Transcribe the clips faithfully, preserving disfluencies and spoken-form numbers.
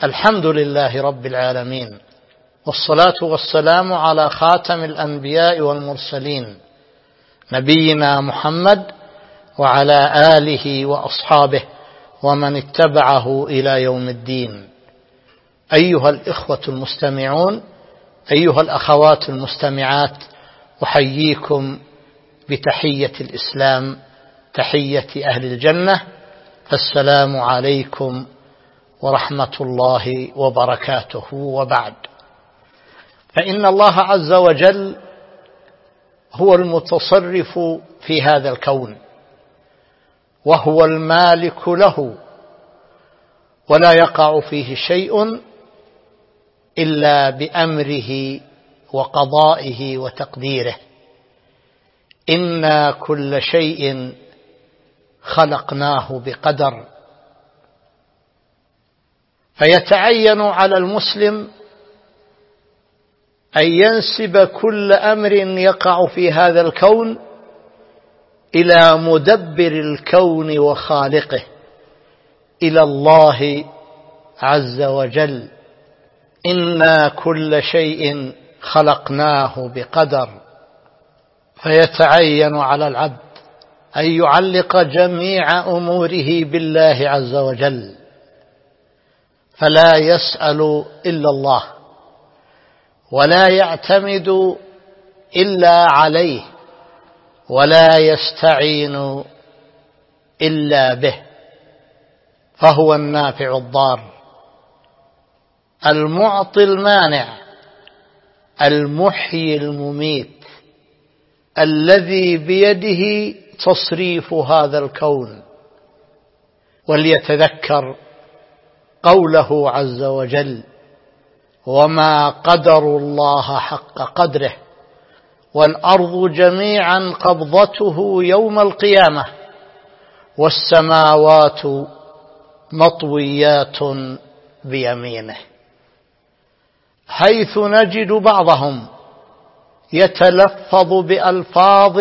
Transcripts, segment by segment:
الحمد لله رب العالمين، والصلاة والسلام على خاتم الأنبياء والمرسلين نبينا محمد وعلى آله وأصحابه ومن اتبعه إلى يوم الدين. أيها الإخوة المستمعون، أيها الأخوات المستمعات، أحييكم بتحية الإسلام، تحية أهل الجنة، السلام عليكم ورحمة الله وبركاته. وبعد، فإن الله عز وجل هو المتصرف في هذا الكون، وهو المالك له، ولا يقع فيه شيء إلا بأمره وقضائه وتقديره. إنا كل شيء خلقناه بقدر. فيتعين على المسلم أن ينسب كل أمر يقع في هذا الكون إلى مدبر الكون وخالقه، إلى الله عز وجل. إنا كل شيء خلقناه بقدر. فيتعين على العبد أن يعلق جميع أموره بالله عز وجل، فلا يسأل إلا الله، ولا يعتمد إلا عليه، ولا يستعين إلا به، فهو النافع الضار، المعطي المانع، المحيي المميت، الذي بيده تصريف هذا الكون. وليتذكر قوله عز وجل: وما قدروا الله حق قدره والأرض جميعا قبضته يوم القيامة والسماوات مطويات بيمينه. حيث نجد بعضهم يتلفظ بألفاظ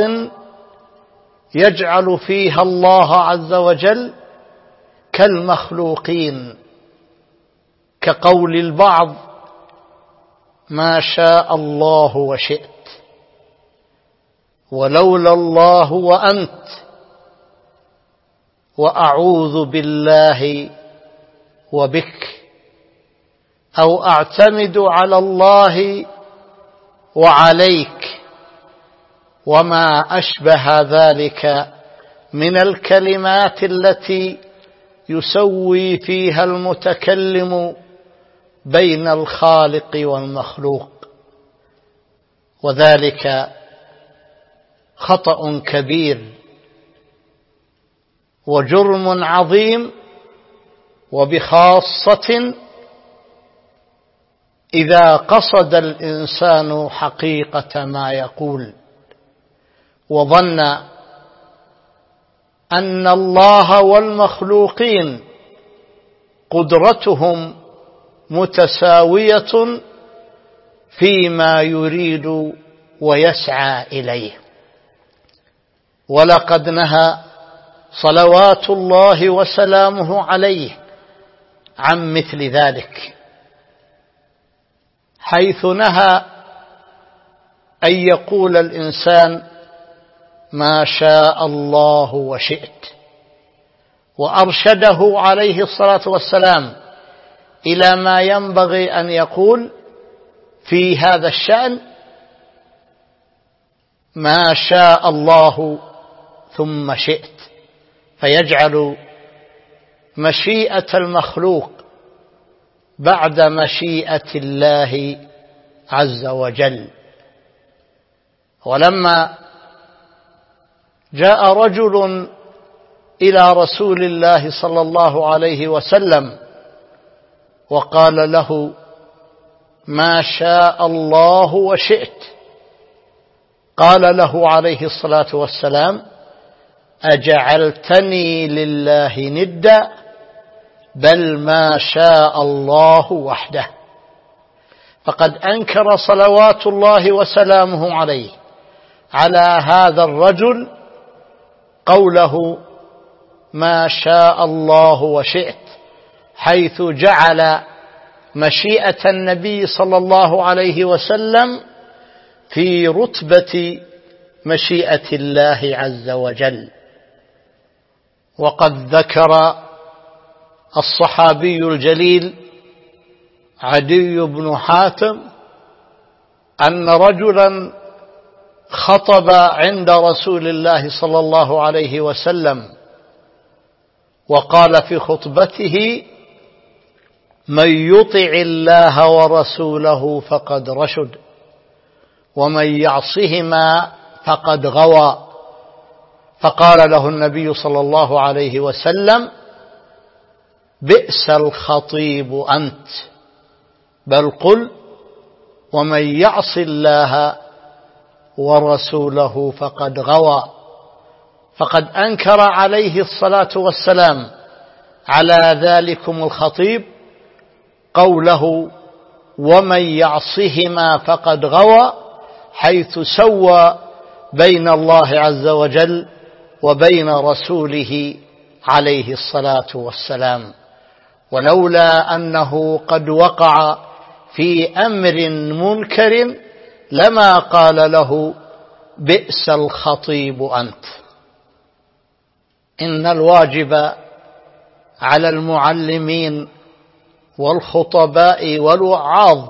يجعل فيها الله عز وجل كالمخلوقين، كقول البعض: ما شاء الله وشئت، ولولا الله وأنت، وأعوذ بالله وبك، أو أعتمد على الله وعليك، وما أشبه ذلك من الكلمات التي يسوي فيها المتكلم بين الخالق والمخلوق. وذلك خطأ كبير وجرم عظيم، وبخاصة إذا قصد الإنسان حقيقة ما يقول، وظن أن الله والمخلوقين قدرتهم متساوية فيما يريد ويسعى إليه. ولقد نهى صلوات الله وسلامه عليه عن مثل ذلك، حيث نهى أن يقول الإنسان ما شاء الله وشئت، وأرشده عليه الصلاة والسلام إلى ما ينبغي أن يقول في هذا الشأن: ما شاء الله ثم شئت، فيجعل مشيئة المخلوق بعد مشيئة الله عز وجل. ولما جاء رجل إلى رسول الله صلى الله عليه وسلم وقال له: ما شاء الله وشئت، قال له عليه الصلاة والسلام: أجعلتني لله ندا، بل ما شاء الله وحده. فقد أنكر صلوات الله وسلامه عليه على هذا الرجل قوله ما شاء الله وشئت، حيث جعل مشيئة النبي صلى الله عليه وسلم في رتبة مشيئة الله عز وجل. وقد ذكر الصحابي الجليل عدي بن حاتم أن رجلا خطب عند رسول الله صلى الله عليه وسلم وقال في خطبته: من يطع الله ورسوله فقد رشد ومن يعصهما فقد غوى. فقال له النبي صلى الله عليه وسلم: بئس الخطيب أنت، بل قل ومن يعص الله ورسوله فقد غوى. فقد أنكر عليه الصلاة والسلام على ذلكم الخطيب قوله ومن يعصهما فقد غوى، حيث سوى بين الله عز وجل وبين رسوله عليه الصلاة والسلام. ولولا أنه قد وقع في أمر منكر لما قال له بئس الخطيب أنت. إن الواجب على المعلمين والخطباء والوعاظ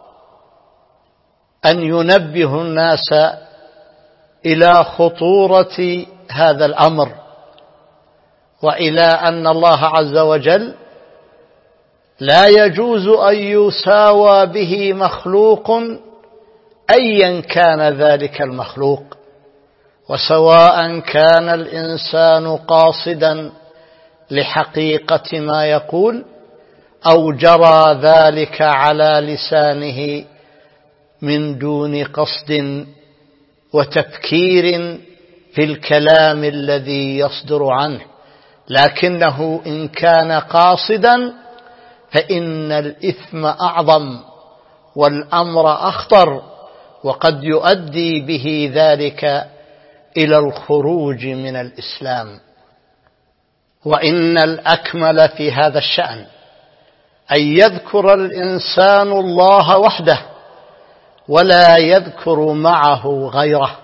أن ينبهوا الناس إلى خطورة هذا الأمر، وإلى أن الله عز وجل لا يجوز أن يساوى به مخلوق أيا كان ذلك المخلوق، وسواء كان الإنسان قاصدا لحقيقة ما يقول أو جرى ذلك على لسانه من دون قصد وتفكير في الكلام الذي يصدر عنه. لكنه إن كان قاصدا فإن الإثم أعظم والأمر أخطر، وقد يؤدي به ذلك إلى الخروج من الإسلام. وإن الأكمل في هذا الشأن أن يذكر الإنسان الله وحده ولا يذكر معه غيره،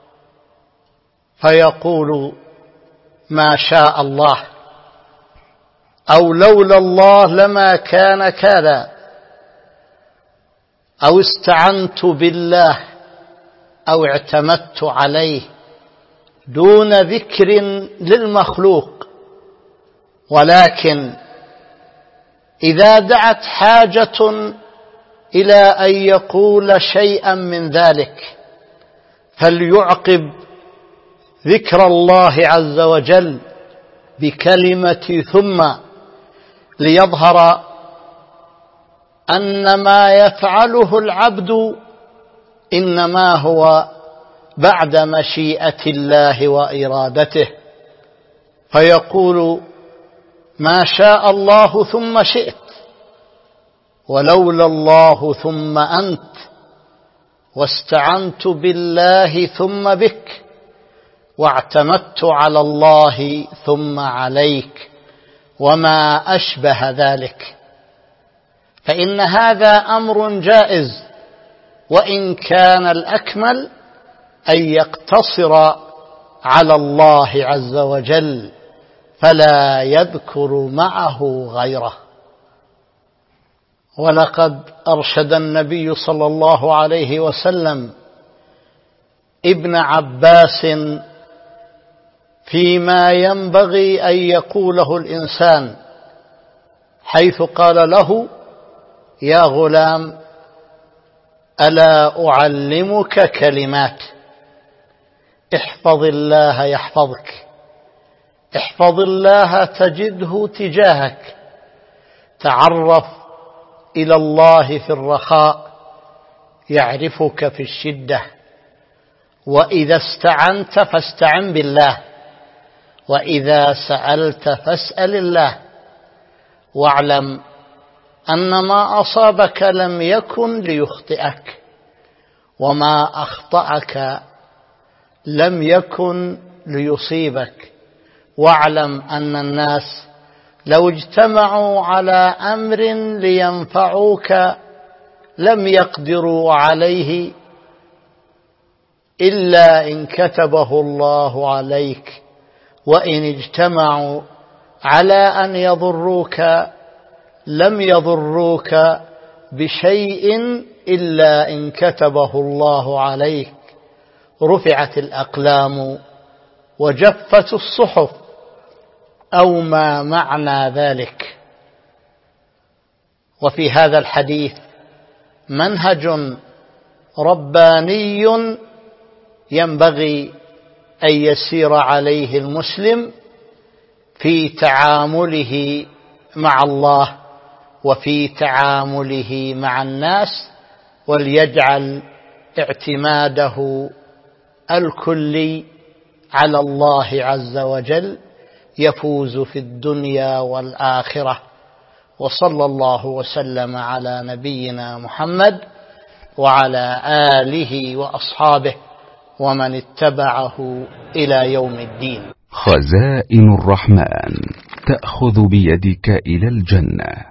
فيقول ما شاء الله، أو لولا الله لما كان كذا، أو استعنت بالله، أو اعتمدت عليه، دون ذكر للمخلوق. ولكن إذا دعت حاجة إلى أن يقول شيئا من ذلك فليعقب ذكر الله عز وجل بكلمة ثم، ليظهر أن ما يفعله العبد إنما هو بعد مشيئة الله وإرادته، فيقول ما شاء الله ثم شئت، ولولا الله ثم أنت، واستعنت بالله ثم بك، واعتمدت على الله ثم عليك، وما أشبه ذلك. فإن هذا أمر جائز، وإن كان الأكمل أن يقتصر على الله عز وجل فلا يذكر معه غيره. ولقد أرشد النبي صلى الله عليه وسلم ابن عباس فيما ينبغي أن يقوله الإنسان، حيث قال له يا غلام ألا أعلمك كلمات، احفظ الله يحفظك، احفظ الله تجده تجاهك، تعرف إلى الله في الرخاء يعرفك في الشدة، وإذا استعنت فاستعن بالله، وإذا سألت فاسأل الله، واعلم أن ما أصابك لم يكن ليخطئك، وما أخطأك لم يكن ليصيبك، واعلم أن الناس لو اجتمعوا على أمر لينفعوك لم يقدروا عليه إلا إن كتبه الله عليك، وإن اجتمعوا على أن يضروك لم يضروك بشيء إلا إن كتبه الله عليك. رفعت الأقلام وجفت الصحف أو ما معنى ذلك. وفي هذا الحديث منهج رباني ينبغي أن يسير عليه المسلم في تعامله مع الله وفي تعامله مع الناس، وليجعل اعتماده الكلي على الله عز وجل، يفوز في الدنيا والآخرة. وصلى الله وسلم على نبينا محمد وعلى آله وأصحابه ومن اتبعه إلى يوم الدين. خزائن الرحمن تأخذ بيدك إلى الجنة.